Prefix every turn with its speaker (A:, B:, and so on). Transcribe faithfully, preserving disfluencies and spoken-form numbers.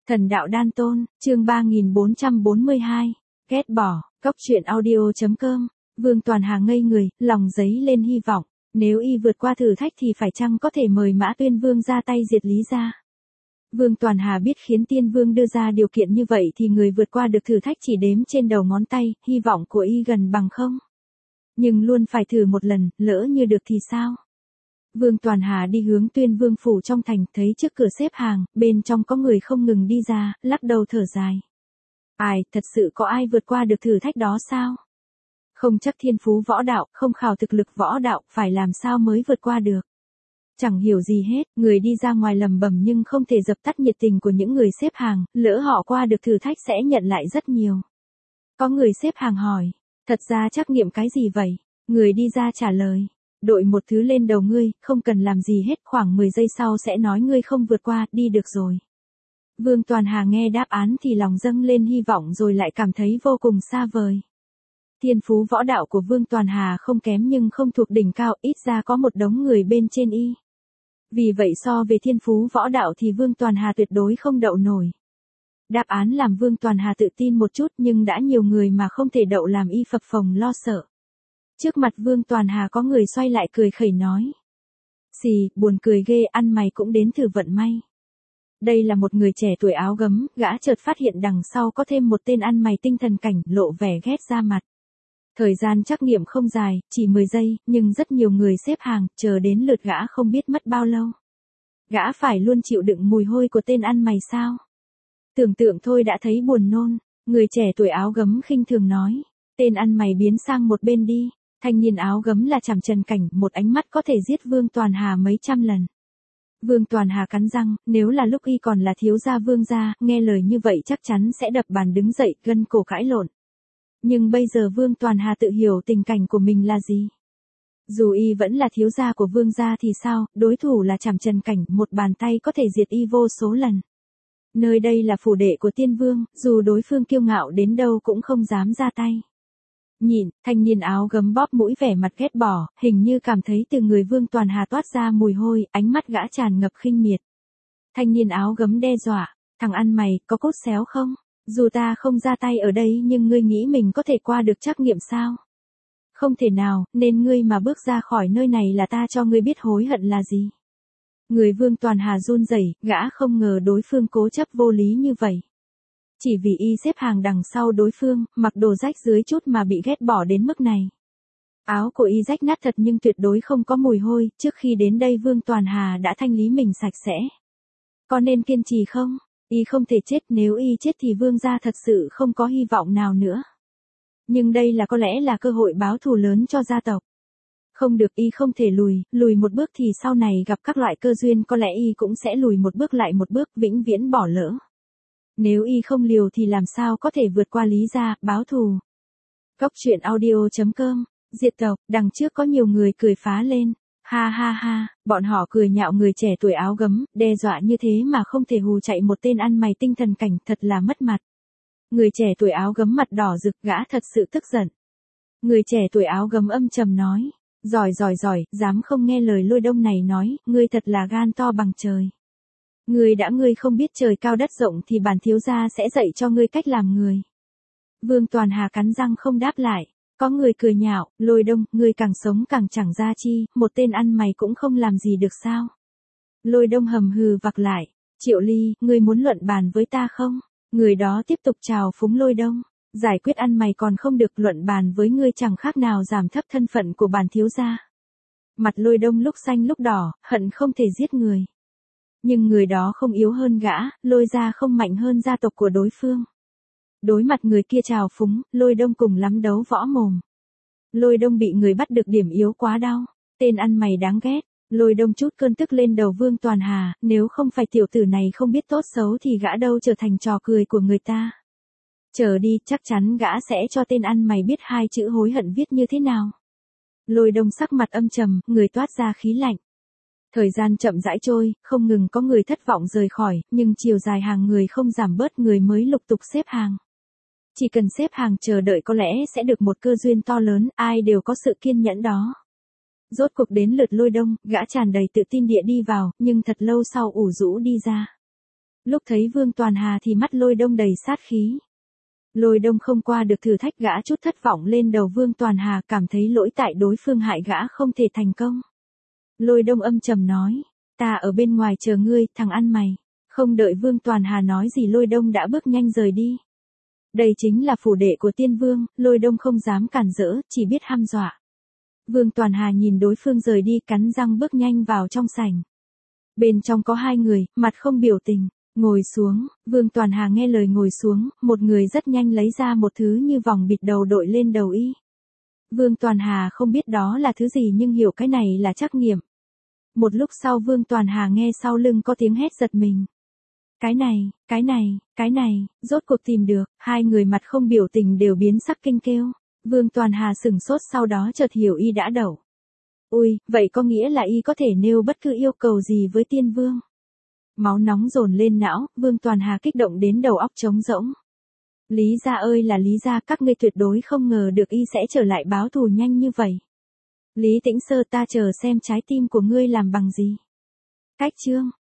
A: Thần đạo đan tôn, chương ba nghìn bốn trăm bốn mươi hai, ghét bỏ, cốc truyện audio.com, Vương Toàn Hà ngây người, lòng giấy lên hy vọng, nếu y vượt qua thử thách thì phải chăng có thể mời Mã Tuyên Vương ra tay diệt Lý gia. Vương Toàn Hà biết khiến Tiên Vương đưa ra điều kiện như vậy thì người vượt qua được thử thách chỉ đếm trên đầu ngón tay, hy vọng của y gần bằng không. Nhưng luôn phải thử một lần, lỡ như được thì sao? Vương Toàn Hà đi hướng Tuyên Vương phủ trong thành, thấy trước cửa xếp hàng, bên trong có người không ngừng đi ra, lắc đầu thở dài. Ai, thật sự có ai vượt qua được thử thách đó sao? Không chắc thiên phú võ đạo, không khảo thực lực võ đạo, phải làm sao mới vượt qua được. Chẳng hiểu gì hết, người đi ra ngoài lầm bầm nhưng không thể dập tắt nhiệt tình của những người xếp hàng, lỡ họ qua được thử thách sẽ nhận lại rất nhiều. Có người xếp hàng hỏi, thật ra trắc nghiệm cái gì vậy? Người đi ra trả lời, đội một thứ lên đầu ngươi, không cần làm gì hết, khoảng mười giây sau sẽ nói ngươi không vượt qua, đi được rồi. Vương Toàn Hà nghe đáp án thì lòng dâng lên hy vọng rồi lại cảm thấy vô cùng xa vời. Thiên phú võ đạo của Vương Toàn Hà không kém nhưng không thuộc đỉnh cao, ít ra có một đống người bên trên y. Vì vậy so về thiên phú võ đạo thì Vương Toàn Hà tuyệt đối không đậu nổi. Đáp án làm Vương Toàn Hà tự tin một chút nhưng đã nhiều người mà không thể đậu làm y phập phồng lo sợ. Trước mặt Vương Toàn Hà có người xoay lại cười khẩy nói. Xì, buồn cười ghê, ăn mày cũng đến thử vận may. Đây là một người trẻ tuổi áo gấm, gã chợt phát hiện đằng sau có thêm một tên ăn mày tinh thần cảnh, lộ vẻ ghét ra mặt. Thời gian trắc nghiệm không dài, chỉ mười giây, nhưng rất nhiều người xếp hàng, chờ đến lượt gã không biết mất bao lâu. Gã phải luôn chịu đựng mùi hôi của tên ăn mày sao? Tưởng tượng thôi đã thấy buồn nôn, người trẻ tuổi áo gấm khinh thường nói. Tên ăn mày biến sang một bên đi, thanh niên áo gấm là Trảm Trần Cảnh, một ánh mắt có thể giết Vương Toàn Hà mấy trăm lần. Vương Toàn Hà cắn răng, nếu là lúc y còn là thiếu gia Vương gia, nghe lời như vậy chắc chắn sẽ đập bàn đứng dậy, gân cổ cãi lộn. Nhưng bây giờ Vương Toàn Hà tự hiểu tình cảnh của mình là gì. Dù y vẫn là thiếu gia của Vương gia thì sao, đối thủ là Trảm Trần Cảnh, một bàn tay có thể diệt y vô số lần. Nơi đây là phủ đệ của Tiên Vương, dù đối phương kiêu ngạo đến đâu cũng không dám ra tay. Nhìn, thanh niên áo gấm bóp mũi vẻ mặt ghét bỏ, hình như cảm thấy từ người Vương Toàn Hà toát ra mùi hôi, ánh mắt gã tràn ngập khinh miệt. Thanh niên áo gấm đe dọa, thằng ăn mày, có cốt xéo không? Dù ta không ra tay ở đây nhưng ngươi nghĩ mình có thể qua được trắc nghiệm sao? Không thể nào, nên ngươi mà bước ra khỏi nơi này là ta cho ngươi biết hối hận là gì. Người Vương Toàn Hà run rẩy, gã không ngờ đối phương cố chấp vô lý như vậy. Chỉ vì y xếp hàng đằng sau đối phương, mặc đồ rách dưới chút mà bị ghét bỏ đến mức này. Áo của y rách nát thật nhưng tuyệt đối không có mùi hôi, trước khi đến đây Vương Toàn Hà đã thanh lý mình sạch sẽ. Có nên kiên trì không? Y không thể chết, nếu y chết thì Vương gia thật sự không có hy vọng nào nữa. Nhưng đây là có lẽ là cơ hội báo thù lớn cho gia tộc. Không được, y không thể lùi, lùi một bước thì sau này gặp các loại cơ duyên có lẽ y cũng sẽ lùi một bước lại một bước, vĩnh viễn bỏ lỡ. Nếu y không liều thì làm sao có thể vượt qua Lý gia, báo thù. Cốc truyện audio.com, diệt tộc, đằng trước có nhiều người cười phá lên. Ha ha ha, bọn họ cười nhạo người trẻ tuổi áo gấm, đe dọa như thế mà không thể hù chạy một tên ăn mày tinh thần cảnh, thật là mất mặt. Người trẻ tuổi áo gấm mặt đỏ rực, gã thật sự tức giận. Người trẻ tuổi áo gấm âm trầm nói, giỏi giỏi giỏi, dám không nghe lời Lôi Đông này nói, ngươi thật là gan to bằng trời. Ngươi đã ngươi không biết trời cao đất rộng thì bản thiếu gia sẽ dạy cho ngươi cách làm người. Vương Toàn Hà cắn răng không đáp lại. Có người cười nhạo, Lôi Đông, ngươi càng sống càng chẳng ra chi, một tên ăn mày cũng không làm gì được sao. Lôi Đông hầm hừ vặc lại, Triệu Ly, ngươi muốn luận bàn với ta không? Người đó tiếp tục chào phúng Lôi Đông, giải quyết ăn mày còn không được, luận bàn với ngươi chẳng khác nào giảm thấp thân phận của bản thiếu gia. Mặt Lôi Đông lúc xanh lúc đỏ, hận không thể giết người. Nhưng người đó không yếu hơn gã, Lôi gia không mạnh hơn gia tộc của đối phương. Đối mặt người kia chào phúng, Lôi Đông cùng lắm đấu võ mồm. Lôi Đông bị người bắt được điểm yếu quá đau, tên ăn mày đáng ghét. Lôi Đông chút cơn tức lên đầu Vương Toàn Hà, nếu không phải tiểu tử này không biết tốt xấu thì gã đâu trở thành trò cười của người ta. Chờ đi, chắc chắn gã sẽ cho tên ăn mày biết hai chữ hối hận viết như thế nào. Lôi Đông sắc mặt âm trầm, người toát ra khí lạnh. Thời gian chậm rãi trôi, không ngừng có người thất vọng rời khỏi, nhưng chiều dài hàng người không giảm bớt, người mới lục tục xếp hàng. Chỉ cần xếp hàng chờ đợi có lẽ sẽ được một cơ duyên to lớn, ai đều có sự kiên nhẫn đó. Rốt cuộc đến lượt Lôi Đông, gã tràn đầy tự tin địa đi vào, nhưng thật lâu sau ủ rũ đi ra. Lúc thấy Vương Toàn Hà thì mắt Lôi Đông đầy sát khí. Lôi Đông không qua được thử thách, gã chút thất vọng lên đầu Vương Toàn Hà, cảm thấy lỗi tại đối phương hại gã không thể thành công. Lôi Đông âm trầm nói, ta ở bên ngoài chờ ngươi, thằng ăn mày. Không đợi Vương Toàn Hà nói gì Lôi Đông đã bước nhanh rời đi. Đây chính là phủ đệ của tiên vương, Lôi Đông không dám cản rỡ, chỉ biết hăm dọa. Vương Toàn Hà nhìn đối phương rời đi, cắn răng bước nhanh vào trong sảnh. Bên trong có hai người, mặt không biểu tình, ngồi xuống, Vương Toàn Hà nghe lời ngồi xuống, một người rất nhanh lấy ra một thứ như vòng bịt đầu đội lên đầu y. Vương Toàn Hà không biết đó là thứ gì nhưng hiểu cái này là trắc nghiệm. Một lúc sau Vương Toàn Hà nghe sau lưng có tiếng hét giật mình. Cái này, cái này, cái này, rốt cuộc tìm được, hai người mặt không biểu tình đều biến sắc kinh kêu. Vương Toàn Hà sửng sốt, sau đó chợt hiểu y đã đậu. Ui, vậy có nghĩa là y có thể nêu bất cứ yêu cầu gì với tiên vương. Máu nóng dồn lên não, Vương Toàn Hà kích động đến đầu óc trống rỗng. Lý gia ơi là Lý gia, các ngươi tuyệt đối không ngờ được y sẽ trở lại báo thù nhanh như vậy. Lý Tĩnh Sơ, ta chờ xem trái tim của ngươi làm bằng gì. Cách chương